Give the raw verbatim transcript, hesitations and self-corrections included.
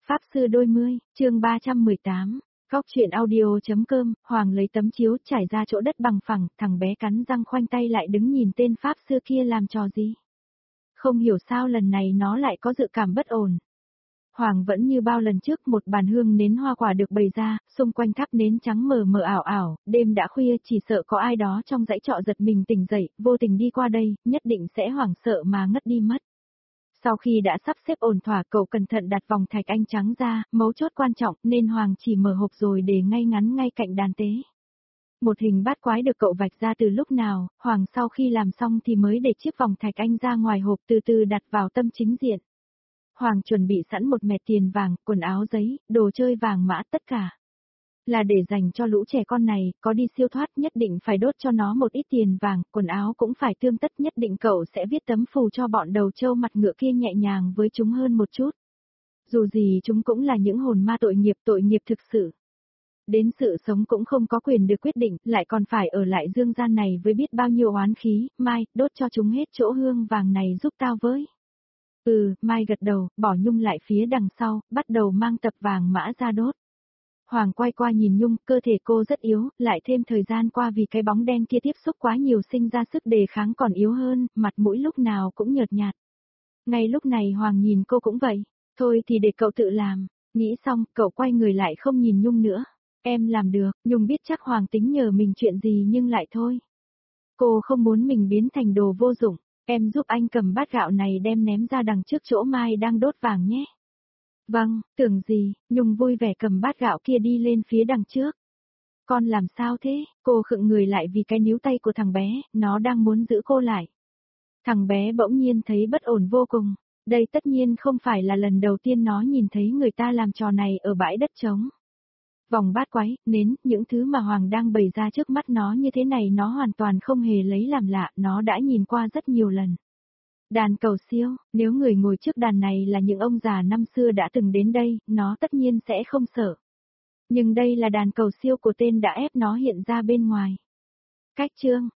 Pháp sư đôi mươi, chương ba trăm mười tám. Góc truyện audio.com, Hoàng lấy tấm chiếu trải ra chỗ đất bằng phẳng, thằng bé cắn răng khoanh tay lại đứng nhìn tên Pháp sư kia làm trò gì. Không hiểu sao lần này nó lại có dự cảm bất ổn. Hoàng vẫn như bao lần trước, một bàn hương nến hoa quả được bày ra, xung quanh thắp nến trắng mờ mờ ảo ảo, đêm đã khuya chỉ sợ có ai đó trong dãy trọ giật mình tỉnh dậy, vô tình đi qua đây, nhất định sẽ hoảng sợ mà ngất đi mất. Sau khi đã sắp xếp ổn thỏa, cậu cẩn thận đặt vòng thạch anh trắng ra, mấu chốt quan trọng nên Hoàng chỉ mở hộp rồi để ngay ngắn ngay cạnh đàn tế. Một hình bát quái được cậu vạch ra từ lúc nào, Hoàng sau khi làm xong thì mới để chiếc vòng thạch anh ra ngoài hộp từ từ đặt vào tâm chính diện. Hoàng chuẩn bị sẵn một mẹt tiền vàng, quần áo giấy, đồ chơi vàng mã tất cả. Là để dành cho lũ trẻ con này, có đi siêu thoát nhất định phải đốt cho nó một ít tiền vàng, quần áo cũng phải tươm tất, nhất định cậu sẽ viết tấm phù cho bọn đầu trâu mặt ngựa kia nhẹ nhàng với chúng hơn một chút. Dù gì chúng cũng là những hồn ma tội nghiệp, tội nghiệp thực sự. Đến sự sống cũng không có quyền được quyết định, lại còn phải ở lại dương gian này với biết bao nhiêu oán khí, Mai, đốt cho chúng hết chỗ hương vàng này giúp tao với. Ừ, Mai gật đầu, bỏ Nhung lại phía đằng sau, bắt đầu mang tập vàng mã ra đốt. Hoàng quay qua nhìn Nhung, cơ thể cô rất yếu, lại thêm thời gian qua vì cái bóng đen kia tiếp xúc quá nhiều sinh ra sức đề kháng còn yếu hơn, mặt mũi lúc nào cũng nhợt nhạt. Ngay lúc này Hoàng nhìn cô cũng vậy, thôi thì để cậu tự làm, nghĩ xong, cậu quay người lại không nhìn Nhung nữa. Em làm được, Nhung biết chắc Hoàng tính nhờ mình chuyện gì nhưng lại thôi. Cô không muốn mình biến thành đồ vô dụng, em giúp anh cầm bát gạo này đem ném ra đằng trước chỗ Mai đang đốt vàng nhé. Vâng, tưởng gì, Nhung vui vẻ cầm bát gạo kia đi lên phía đằng trước. Con làm sao thế, cô khựng người lại vì cái níu tay của thằng bé, nó đang muốn giữ cô lại. Thằng bé bỗng nhiên thấy bất ổn vô cùng, đây tất nhiên không phải là lần đầu tiên nó nhìn thấy người ta làm trò này ở bãi đất trống. Vòng bát quái, nến, những thứ mà Hoàng đang bày ra trước mắt nó như thế này nó hoàn toàn không hề lấy làm lạ, nó đã nhìn qua rất nhiều lần. Đàn cầu siêu, nếu người ngồi trước đàn này là những ông già năm xưa đã từng đến đây, nó tất nhiên sẽ không sợ. Nhưng đây là đàn cầu siêu của tên đã ép nó hiện ra bên ngoài. Cách chương,